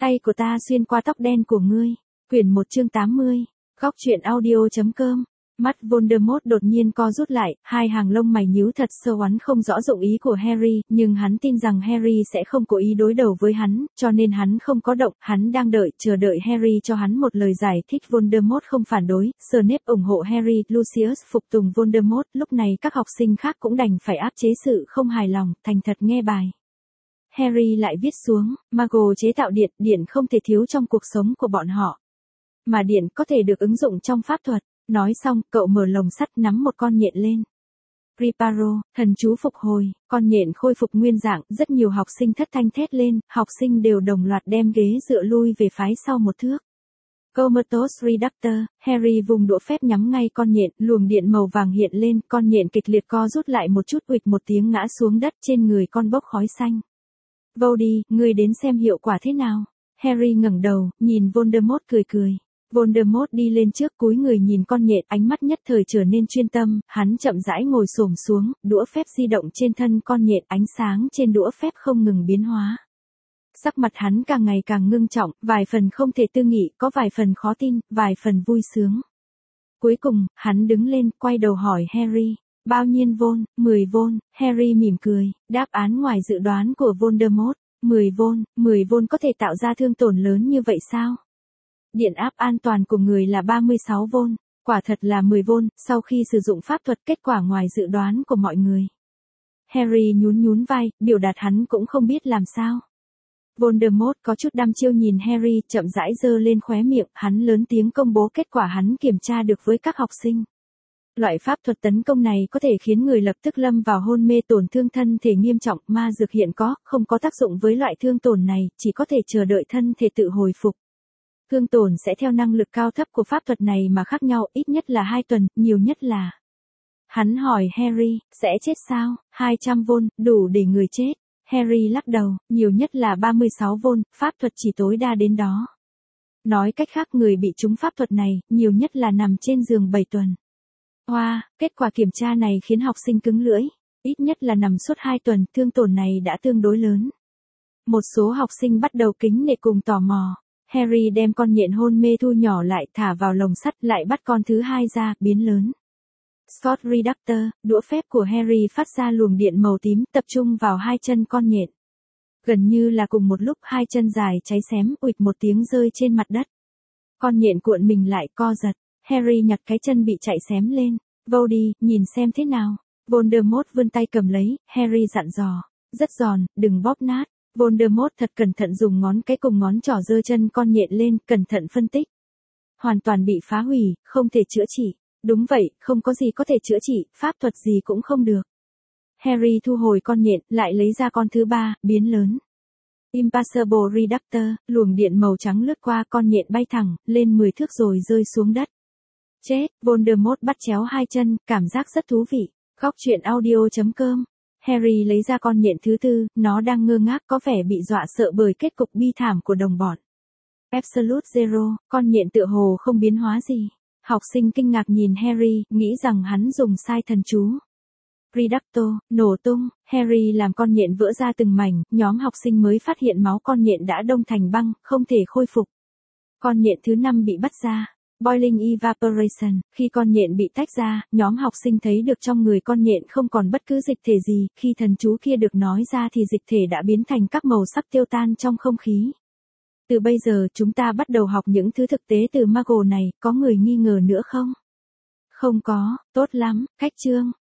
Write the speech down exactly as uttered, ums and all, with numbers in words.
Tay của ta xuyên qua tóc đen của ngươi. Quyển một chương tám mươi. Góc truyện audio.com. Mắt Voldemort đột nhiên co rút lại, hai hàng lông mày nhíu thật sâu. Hắn không rõ dụng ý của Harry, nhưng hắn tin rằng Harry sẽ không cố ý đối đầu với hắn, cho nên hắn không có động, hắn đang đợi, chờ đợi Harry cho hắn một lời giải thích. Voldemort không phản đối, Snape ủng hộ Harry, Lucius phục tùng Voldemort, lúc này các học sinh khác cũng đành phải áp chế sự không hài lòng, thành thật nghe bài. Harry lại viết xuống, Muggle chế tạo điện, điện không thể thiếu trong cuộc sống của bọn họ. Mà điện có thể được ứng dụng trong pháp thuật. Nói xong, cậu mở lồng sắt nắm một con nhện lên. Preparo, thần chú phục hồi, con nhện khôi phục nguyên dạng, rất nhiều học sinh thất thanh thét lên, học sinh đều đồng loạt đem ghế dựa lui về phái sau một thước. Comatos Reductor, Harry vùng đũa phép nhắm ngay con nhện, luồng điện màu vàng hiện lên, con nhện kịch liệt co rút lại một chút, uịch một tiếng ngã xuống đất, trên người con bốc khói xanh. Vô đi, ngươi đến xem hiệu quả thế nào. Harry ngẩng đầu, nhìn Voldemort cười cười. Voldemort đi lên trước, cúi người nhìn con nhện, ánh mắt nhất thời trở nên chuyên tâm, hắn chậm rãi ngồi xổm xuống, đũa phép di động trên thân con nhện, ánh sáng trên đũa phép không ngừng biến hóa. Sắc mặt hắn càng ngày càng ngưng trọng, vài phần không thể tư nghị, có vài phần khó tin, vài phần vui sướng. Cuối cùng, hắn đứng lên, quay đầu hỏi Harry, bao nhiêu vôn? mười vôn, Harry mỉm cười, đáp án ngoài dự đoán của Voldemort, mười vôn, mười vôn có thể tạo ra thương tổn lớn như vậy sao? Điện áp an toàn của người là ba mươi sáu vôn, quả thật là mười vôn, sau khi sử dụng pháp thuật kết quả ngoài dự đoán của mọi người. Harry nhún nhún vai, biểu đạt hắn cũng không biết làm sao. Voldemort có chút đăm chiêu nhìn Harry, chậm rãi giơ lên khóe miệng, hắn lớn tiếng công bố kết quả hắn kiểm tra được với các học sinh. Loại pháp thuật tấn công này có thể khiến người lập tức lâm vào hôn mê, tổn thương thân thể nghiêm trọng, ma dược hiện có, không có tác dụng với loại thương tổn này, chỉ có thể chờ đợi thân thể tự hồi phục. Thương tổn sẽ theo năng lực cao thấp của pháp thuật này mà khác nhau, ít nhất là hai tuần, nhiều nhất là. Hắn hỏi Harry, sẽ chết sao? hai trăm vôn, đủ để người chết. Harry lắc đầu, nhiều nhất là ba mươi sáu vôn, pháp thuật chỉ tối đa đến đó. Nói cách khác, người bị trúng pháp thuật này, nhiều nhất là nằm trên giường bảy tuần. Hoa, wow, kết quả kiểm tra này khiến học sinh cứng lưỡi. Ít nhất là nằm suốt hai tuần, thương tổn này đã tương đối lớn. Một số học sinh bắt đầu kính nể cùng tò mò. Harry đem con nhện hôn mê thu nhỏ lại, thả vào lồng sắt, lại bắt con thứ hai ra, biến lớn. Scott Reductor, đũa phép của Harry phát ra luồng điện màu tím, tập trung vào hai chân con nhện. Gần như là cùng một lúc, hai chân dài cháy xém, uịch một tiếng rơi trên mặt đất. Con nhện cuộn mình lại, co giật. Harry nhặt cái chân bị chạy xém lên. Vô đi, nhìn xem thế nào. Voldemort vươn tay cầm lấy, Harry dặn dò. Rất giòn, đừng bóp nát. Voldemort thật cẩn thận dùng ngón cái cùng ngón trỏ giơ chân con nhện lên, cẩn thận phân tích. Hoàn toàn bị phá hủy, không thể chữa trị. Đúng vậy, không có gì có thể chữa trị, pháp thuật gì cũng không được. Harry thu hồi con nhện, lại lấy ra con thứ ba, biến lớn. Impassable Reductor, luồng điện màu trắng lướt qua, con nhện bay thẳng, lên mười thước rồi rơi xuống đất. Chết, Voldemort bắt chéo hai chân, cảm giác rất thú vị. Góc truyện audio.com. Harry lấy ra con nhện thứ tư, nó đang ngơ ngác, có vẻ bị dọa sợ bởi kết cục bi thảm của đồng bọn. Absolute Zero, con nhện tựa hồ không biến hóa gì. Học sinh kinh ngạc nhìn Harry, nghĩ rằng hắn dùng sai thần chú. Reducto, nổ tung, Harry làm con nhện vỡ ra từng mảnh, nhóm học sinh mới phát hiện máu con nhện đã đông thành băng, không thể khôi phục. Con nhện thứ năm bị bắt ra. Boiling Evaporation, khi con nhện bị tách ra, nhóm học sinh thấy được trong người con nhện không còn bất cứ dịch thể gì, khi thần chú kia được nói ra thì dịch thể đã biến thành các màu sắc tiêu tan trong không khí. Từ bây giờ chúng ta bắt đầu học những thứ thực tế từ Muggle này, có người nghi ngờ nữa không? Không có, tốt lắm, cách chương.